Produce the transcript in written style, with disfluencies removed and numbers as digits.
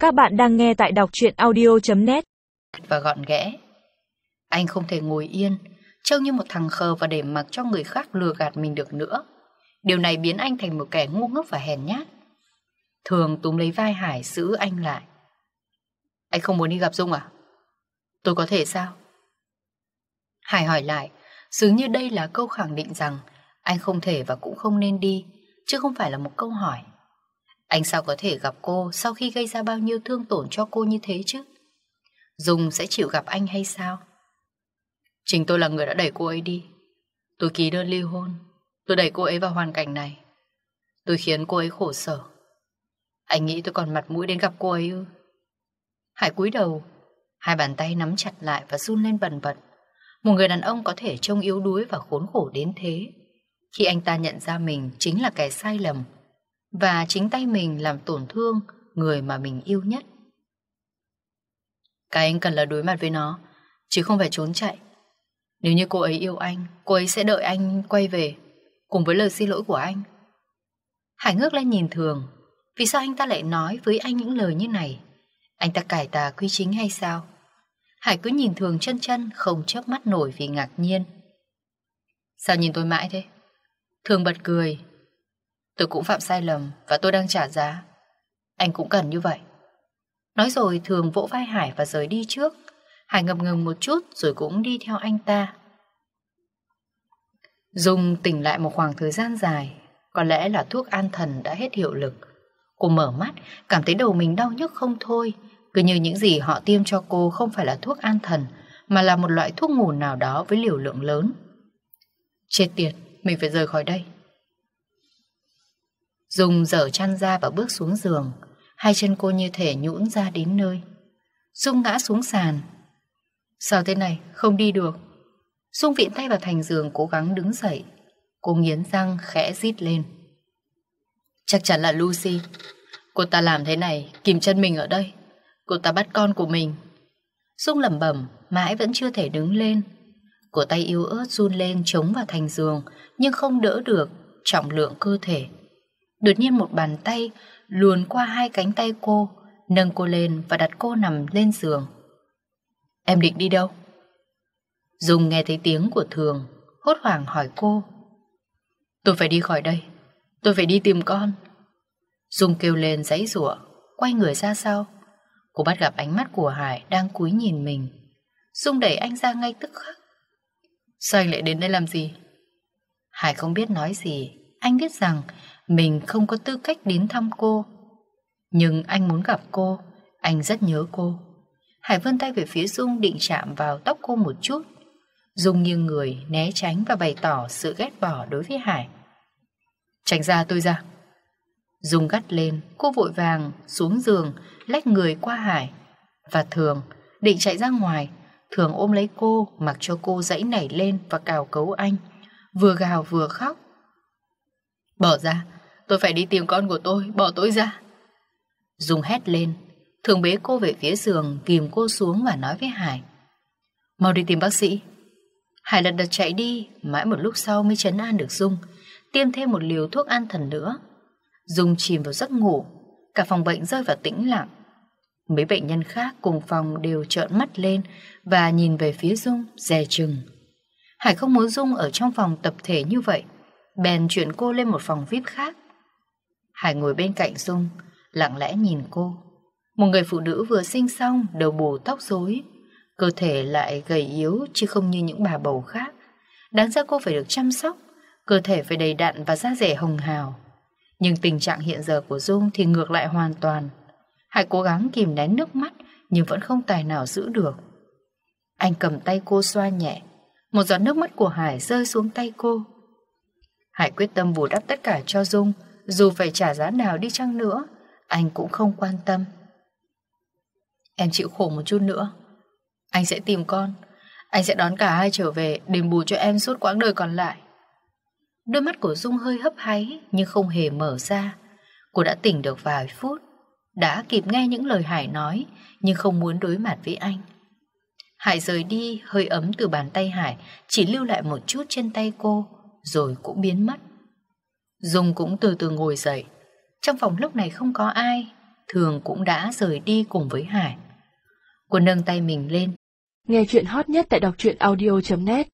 Các bạn đang nghe tại đọc truyện audio.net. Và gọn ghẽ. Anh không thể ngồi yên, trông như một thằng khờ và để mặc cho người khác lừa gạt mình được nữa. Điều này biến anh thành một kẻ ngu ngốc và hèn nhát. Thường túm lấy vai Hải giữ anh lại. Anh không muốn đi gặp Dung à? Tôi có thể sao? Hải hỏi lại, dường như đây là câu khẳng định rằng anh không thể và cũng không nên đi, chứ không phải là một câu hỏi. Anh sao có thể gặp cô sau khi gây ra bao nhiêu thương tổn cho cô như thế chứ? Dung sẽ chịu gặp anh hay sao? Chính tôi là người đã đẩy cô ấy đi. Tôi ký đơn ly hôn. Tôi đẩy cô ấy vào hoàn cảnh này. Tôi khiến cô ấy khổ sở. Anh nghĩ tôi còn mặt mũi đến gặp cô ấy ư? Hải cúi đầu, hai bàn tay nắm chặt lại và run lên bần bật. Một người đàn ông có thể trông yếu đuối và khốn khổ đến thế, khi anh ta nhận ra mình chính là kẻ sai lầm, và chính tay mình làm tổn thương người mà mình yêu nhất. Cái anh cần là đối mặt với nó, chứ không phải trốn chạy. Nếu như cô ấy yêu anh, cô ấy sẽ đợi anh quay về, cùng với lời xin lỗi của anh. Hải ngước lên nhìn Thường. Vì sao anh ta lại nói với anh những lời như này? Anh ta cải tà quy chính hay sao? Hải cứ nhìn Thường chân chân, không chớp mắt nổi vì ngạc nhiên. Sao nhìn tôi mãi thế? Thường bật cười. Tôi cũng phạm sai lầm và tôi đang trả giá. Anh cũng cần như vậy. Nói rồi Thường vỗ vai Hải và rời đi trước. Hải ngập ngừng một chút rồi cũng đi theo anh ta. Dung tỉnh lại một khoảng thời gian dài. Có lẽ là thuốc an thần đã hết hiệu lực. Cô mở mắt, cảm thấy đầu mình đau nhức không thôi. Cứ như những gì họ tiêm cho cô không phải là thuốc an thần, mà là một loại thuốc ngủ nào đó với liều lượng lớn. Chết tiệt, mình phải rời khỏi đây. Dung dở chăn ra và bước xuống giường. Hai chân cô như thể nhũn ra đến nơi. Dung ngã xuống sàn. Sao thế này, không đi được. Dung vịn tay vào thành giường cố gắng đứng dậy. Cô nghiến răng khẽ rít lên. Chắc chắn là Lucy. Cô ta làm thế này, kìm chân mình ở đây. Cô ta bắt con của mình. Dung lẩm bẩm, mãi vẫn chưa thể đứng lên. Cổ tay yếu ớt run lên chống vào thành giường, nhưng không đỡ được trọng lượng cơ thể. Đột nhiên một bàn tay luồn qua hai cánh tay cô, nâng cô lên và đặt cô nằm lên giường. Em định đi đâu? Dung nghe thấy tiếng của Thường, hốt hoảng hỏi cô. Tôi phải đi khỏi đây. Tôi phải đi tìm con. Dung kêu lên giãy giụa, quay người ra sau. Cô bắt gặp ánh mắt của Hải đang cúi nhìn mình. Dung đẩy anh ra ngay tức khắc. Sao anh lại đến đây làm gì? Hải không biết nói gì. Anh biết rằng mình không có tư cách đến thăm cô, nhưng anh muốn gặp cô. Anh rất nhớ cô. Hải vươn tay về phía Dung định chạm vào tóc cô một chút. Dung nghiêng người né tránh và bày tỏ sự ghét bỏ đối với Hải. Tránh ra, tôi ra. Dung gắt lên. Cô vội vàng xuống giường, lách người qua Hải và Thường, định chạy ra ngoài. Thường ôm lấy cô, mặc cho cô giãy nảy lên và cào cấu anh, vừa gào vừa khóc. Bỏ ra, tôi phải đi tìm con của tôi, bỏ tôi ra. Dung hét lên. Thường bế cô về phía giường, kìm cô xuống và nói với Hải. Mau đi tìm bác sĩ. Hải lật đật chạy đi, mãi một lúc sau mới trấn an được Dung, tiêm thêm một liều thuốc an thần nữa. Dung chìm vào giấc ngủ. Cả phòng bệnh rơi vào tĩnh lặng. Mấy bệnh nhân khác cùng phòng đều trợn mắt lên và nhìn về phía Dung dè chừng. Hải không muốn Dung ở trong phòng tập thể như vậy, bèn chuyển cô lên một phòng VIP khác. Hải ngồi bên cạnh Dung, lặng lẽ nhìn cô. Một người phụ nữ vừa sinh xong, đầu bù tóc rối, cơ thể lại gầy yếu chứ không như những bà bầu khác. Đáng ra cô phải được chăm sóc, cơ thể phải đầy đặn và da dẻ hồng hào. Nhưng tình trạng hiện giờ của Dung thì ngược lại hoàn toàn. Hải cố gắng kìm nén nước mắt nhưng vẫn không tài nào giữ được. Anh cầm tay cô xoa nhẹ. Một giọt nước mắt của Hải rơi xuống tay cô. Hải quyết tâm bù đắp tất cả cho Dung, dù phải trả giá nào đi chăng nữa, anh cũng không quan tâm. Em chịu khổ một chút nữa. Anh sẽ tìm con. Anh sẽ đón cả hai trở về, đền bù cho em suốt quãng đời còn lại. Đôi mắt của Dung hơi hấp háy nhưng không hề mở ra. Cô đã tỉnh được vài phút, đã kịp nghe những lời Hải nói, nhưng không muốn đối mặt với anh. Hải rời đi, hơi ấm từ bàn tay Hải chỉ lưu lại một chút trên tay cô, rồi cũng biến mất. Dung cũng từ từ ngồi dậy. Trong phòng lúc này không có ai. thường cũng đã rời đi cùng với Hải. Cô nâng tay mình lên. Nghe chuyện hot nhất tại đọc truyện audio.net